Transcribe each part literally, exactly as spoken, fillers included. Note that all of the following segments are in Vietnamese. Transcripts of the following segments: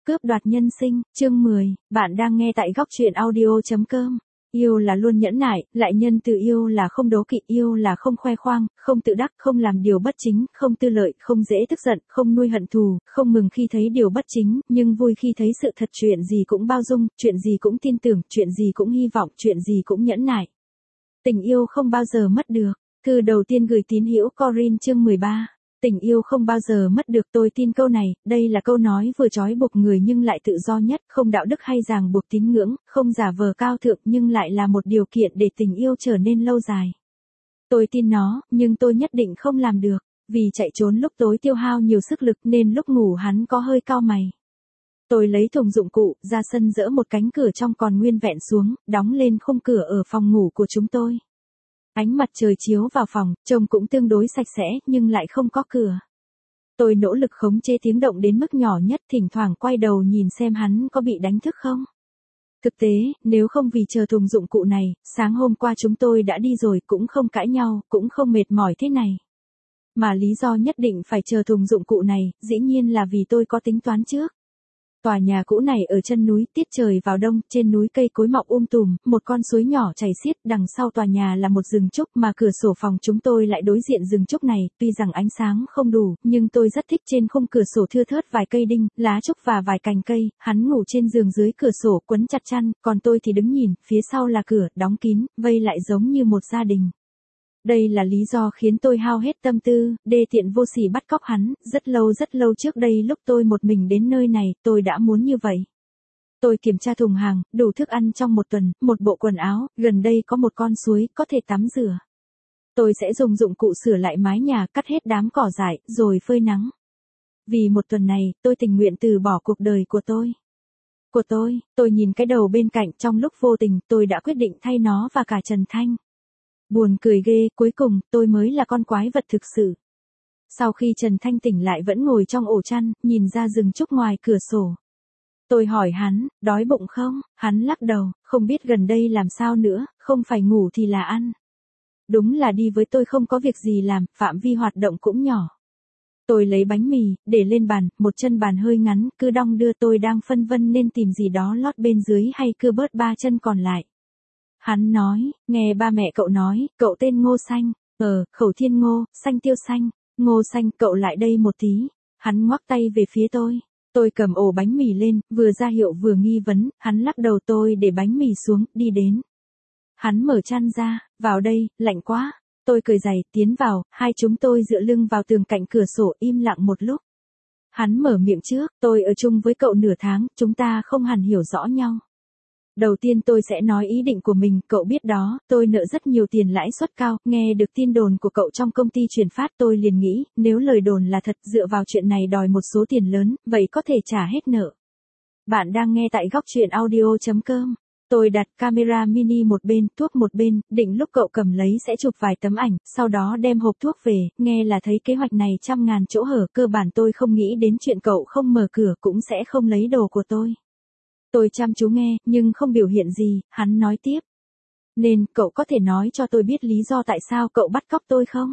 Cướp đoạt nhân sinh, chương mười, bạn đang nghe tại góc truyện audio chấm com. Yêu là luôn nhẫn nại, lại nhân từ yêu là không đố kỵ, yêu là không khoe khoang, không tự đắc, không làm điều bất chính, không tư lợi, không dễ tức giận, không nuôi hận thù, không mừng khi thấy điều bất chính, nhưng vui khi thấy sự thật, chuyện gì cũng bao dung, chuyện gì cũng tin tưởng, chuyện gì cũng hy vọng, chuyện gì cũng nhẫn nại. Tình yêu không bao giờ mất được. Thư đầu tiên gửi tín hữu Corinne chương mười ba. Tình yêu không bao giờ mất được, tôi tin câu này, đây là câu nói vừa trói buộc người nhưng lại tự do nhất, không đạo đức hay ràng buộc tín ngưỡng, không giả vờ cao thượng nhưng lại là một điều kiện để tình yêu trở nên lâu dài. Tôi tin nó, nhưng tôi nhất định không làm được, vì chạy trốn lúc tối tiêu hao nhiều sức lực nên lúc ngủ hắn có hơi cau mày. Tôi lấy thùng dụng cụ, ra sân dỡ một cánh cửa trong còn nguyên vẹn xuống, đóng lên khung cửa ở phòng ngủ của chúng tôi. Ánh mặt trời chiếu vào phòng, trông cũng tương đối sạch sẽ, nhưng lại không có cửa. Tôi nỗ lực khống chế tiếng động đến mức nhỏ nhất, thỉnh thoảng quay đầu nhìn xem hắn có bị đánh thức không. Thực tế, nếu không vì chờ thùng dụng cụ này, sáng hôm qua chúng tôi đã đi rồi, cũng không cãi nhau, cũng không mệt mỏi thế này. Mà lý do nhất định phải chờ thùng dụng cụ này, dĩ nhiên là vì tôi có tính toán trước. Tòa nhà cũ này ở chân núi, tiết trời vào đông, trên núi cây cối mọc um tùm, một con suối nhỏ chảy xiết, đằng sau tòa nhà là một rừng trúc mà cửa sổ phòng chúng tôi lại đối diện rừng trúc này, tuy rằng ánh sáng không đủ, nhưng tôi rất thích trên khung cửa sổ thưa thớt vài cây đinh, lá trúc và vài cành cây, hắn ngủ trên giường dưới cửa sổ quấn chặt chăn, còn tôi thì đứng nhìn, phía sau là cửa, đóng kín, vây lại giống như một gia đình. Đây là lý do khiến tôi hao hết tâm tư, đê tiện vô sỉ bắt cóc hắn, rất lâu rất lâu trước đây lúc tôi một mình đến nơi này, tôi đã muốn như vậy. Tôi kiểm tra thùng hàng, đủ thức ăn trong một tuần, một bộ quần áo, gần đây có một con suối, có thể tắm rửa. Tôi sẽ dùng dụng cụ sửa lại mái nhà, cắt hết đám cỏ dại, rồi phơi nắng. Vì một tuần này, tôi tình nguyện từ bỏ cuộc đời của tôi. Của tôi, tôi nhìn cái đầu bên cạnh trong lúc vô tình, tôi đã quyết định thay nó và cả Trần Thanh. Buồn cười ghê, cuối cùng, tôi mới là con quái vật thực sự. Sau khi Trần Thanh tỉnh lại vẫn ngồi trong ổ chăn, nhìn ra rừng trúc ngoài cửa sổ. Tôi hỏi hắn, đói bụng không? Hắn lắc đầu, không biết gần đây làm sao nữa, không phải ngủ thì là ăn. Đúng là đi với tôi không có việc gì làm, phạm vi hoạt động cũng nhỏ. Tôi lấy bánh mì, để lên bàn, một chân bàn hơi ngắn, cứ đong đưa, tôi đang phân vân nên tìm gì đó lót bên dưới hay cưa bớt ba chân còn lại. Hắn nói, nghe ba mẹ cậu nói, cậu tên Ngô Xanh, ờ, Khẩu Thiên Ngô, Xanh Tiêu Xanh, Ngô Xanh, cậu lại đây một tí. Hắn ngoắc tay về phía tôi. Tôi cầm ổ bánh mì lên, vừa ra hiệu vừa nghi vấn, hắn lắc đầu, tôi để bánh mì xuống, đi đến. Hắn mở chăn ra, vào đây, lạnh quá. Tôi cởi giày, tiến vào, hai chúng tôi dựa lưng vào tường cạnh cửa sổ, im lặng một lúc. Hắn mở miệng trước, tôi ở chung với cậu nửa tháng, chúng ta không hẳn hiểu rõ nhau. Đầu tiên tôi sẽ nói ý định của mình, cậu biết đó, tôi nợ rất nhiều tiền lãi suất cao, nghe được tin đồn của cậu trong công ty chuyển phát tôi liền nghĩ, nếu lời đồn là thật, dựa vào chuyện này đòi một số tiền lớn, vậy có thể trả hết nợ. Bạn đang nghe tại góc truyện audio chấm com. Tôi đặt camera mini một bên, thuốc một bên, định lúc cậu cầm lấy sẽ chụp vài tấm ảnh, sau đó đem hộp thuốc về, nghe là thấy kế hoạch này trăm ngàn chỗ hở, cơ bản tôi không nghĩ đến chuyện cậu không mở cửa cũng sẽ không lấy đồ của tôi. Tôi chăm chú nghe, nhưng không biểu hiện gì, hắn nói tiếp. Nên, cậu có thể nói cho tôi biết lý do tại sao cậu bắt cóc tôi không?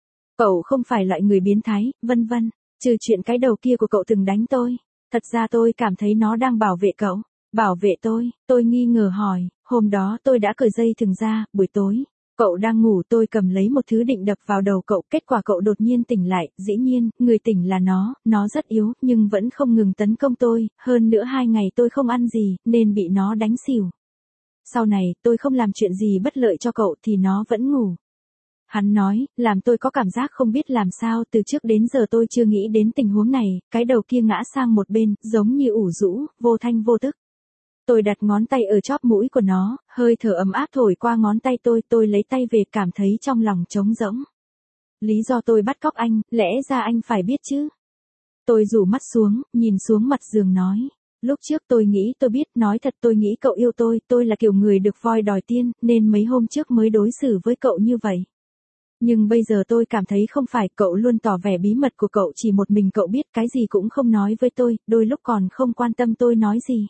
Cậu không phải loại người biến thái, vân vân, trừ chuyện cái đầu kia của cậu từng đánh tôi. Thật ra tôi cảm thấy nó đang bảo vệ cậu. Bảo vệ tôi, tôi nghi ngờ hỏi, hôm đó tôi đã cởi dây thừng ra, buổi tối. Cậu đang ngủ, tôi cầm lấy một thứ định đập vào đầu cậu, kết quả cậu đột nhiên tỉnh lại, dĩ nhiên, người tỉnh là nó, nó rất yếu, nhưng vẫn không ngừng tấn công tôi, hơn nữa hai ngày tôi không ăn gì, nên bị nó đánh xỉu. Sau này, tôi không làm chuyện gì bất lợi cho cậu thì nó vẫn ngủ. Hắn nói, làm tôi có cảm giác không biết làm sao, từ trước đến giờ tôi chưa nghĩ đến tình huống này, cái đầu kia ngã sang một bên, giống như ủ rũ, vô thanh vô tức. Tôi đặt ngón tay ở chóp mũi của nó, hơi thở ấm áp thổi qua ngón tay tôi, tôi lấy tay về cảm thấy trong lòng trống rỗng. Lý do tôi bắt cóc anh, lẽ ra anh phải biết chứ. Tôi rủ mắt xuống, nhìn xuống mặt giường nói. Lúc trước tôi nghĩ tôi biết, nói thật tôi nghĩ cậu yêu tôi, tôi là kiểu người được voi đòi tiên, nên mấy hôm trước mới đối xử với cậu như vậy. Nhưng bây giờ tôi cảm thấy không phải, cậu luôn tỏ vẻ bí mật của cậu chỉ một mình cậu biết, cái gì cũng không nói với tôi, đôi lúc còn không quan tâm tôi nói gì.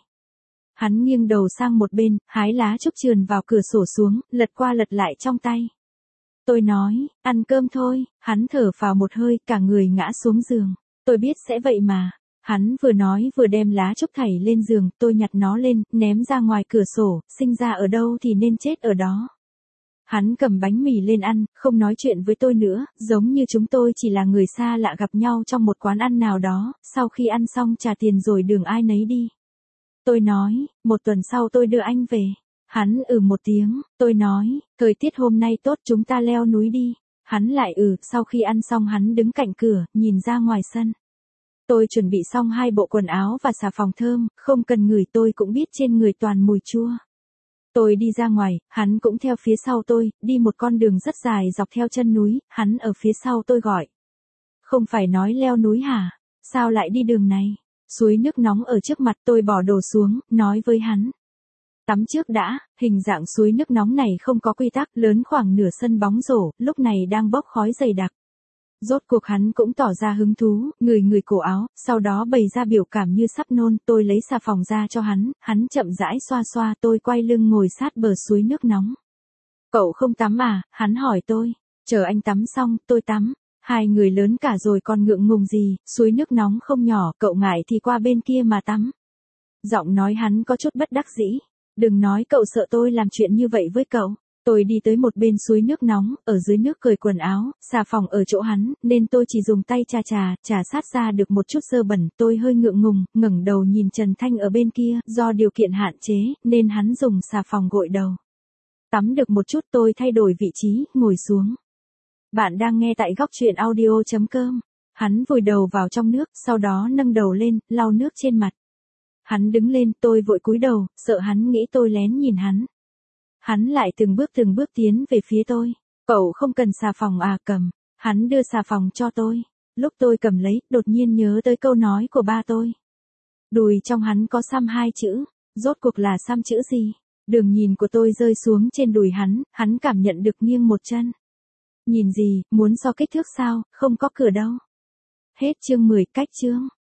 Hắn nghiêng đầu sang một bên, hái lá trúc trườn vào cửa sổ xuống, lật qua lật lại trong tay. Tôi nói, ăn cơm thôi, hắn thở phào một hơi, cả người ngã xuống giường. Tôi biết sẽ vậy mà. Hắn vừa nói vừa đem lá trúc thảy lên giường, tôi nhặt nó lên, ném ra ngoài cửa sổ, sinh ra ở đâu thì nên chết ở đó. Hắn cầm bánh mì lên ăn, không nói chuyện với tôi nữa, giống như chúng tôi chỉ là người xa lạ gặp nhau trong một quán ăn nào đó, sau khi ăn xong trả tiền rồi đường ai nấy đi. Tôi nói, một tuần sau tôi đưa anh về. Hắn ừ một tiếng, tôi nói, thời tiết hôm nay tốt chúng ta leo núi đi. Hắn lại ừ, sau khi ăn xong hắn đứng cạnh cửa, nhìn ra ngoài sân. Tôi chuẩn bị xong hai bộ quần áo và xà phòng thơm, không cần ngửi tôi cũng biết trên người toàn mùi chua. Tôi đi ra ngoài, hắn cũng theo phía sau tôi, đi một con đường rất dài dọc theo chân núi, hắn ở phía sau tôi gọi. Không phải nói leo núi hả? Sao lại đi đường này? Suối nước nóng ở trước mặt tôi bỏ đồ xuống, nói với hắn. Tắm trước đã, hình dạng suối nước nóng này không có quy tắc, lớn khoảng nửa sân bóng rổ, lúc này đang bốc khói dày đặc. Rốt cuộc hắn cũng tỏ ra hứng thú, người người cổ áo, sau đó bày ra biểu cảm như sắp nôn, tôi lấy xà phòng ra cho hắn, hắn chậm rãi xoa xoa, tôi quay lưng ngồi sát bờ suối nước nóng. Cậu không tắm à, hắn hỏi tôi, chờ anh tắm xong, tôi tắm, hai người lớn cả rồi còn ngượng ngùng gì, suối nước nóng không nhỏ, cậu ngại thì qua bên kia mà tắm. Giọng nói hắn có chút bất đắc dĩ, đừng nói cậu sợ tôi làm chuyện như vậy với cậu. Tôi đi tới một bên suối nước nóng, ở dưới nước cởi quần áo, xà phòng ở chỗ hắn, nên tôi chỉ dùng tay chà chà, chà sát ra được một chút dơ bẩn, tôi hơi ngượng ngùng, ngẩng đầu nhìn Trần Thanh ở bên kia, do điều kiện hạn chế, nên hắn dùng xà phòng gội đầu. Tắm được một chút tôi thay đổi vị trí, ngồi xuống. Bạn đang nghe tại góc truyện audio chấm com. Hắn vùi đầu vào trong nước, sau đó nâng đầu lên, lau nước trên mặt. Hắn đứng lên, tôi vội cúi đầu, sợ hắn nghĩ tôi lén nhìn hắn. Hắn lại từng bước từng bước tiến về phía tôi. Cậu không cần xà phòng à, cầm. Hắn đưa xà phòng cho tôi. Lúc tôi cầm lấy, đột nhiên nhớ tới câu nói của ba tôi. Đùi trong hắn có xăm hai chữ. Rốt cuộc là xăm chữ gì? Đường nhìn của tôi rơi xuống trên đùi hắn, hắn cảm nhận được nghiêng một chân. Nhìn gì, muốn so kích thước sao, không có cửa đâu. Hết chương mười, cách chương.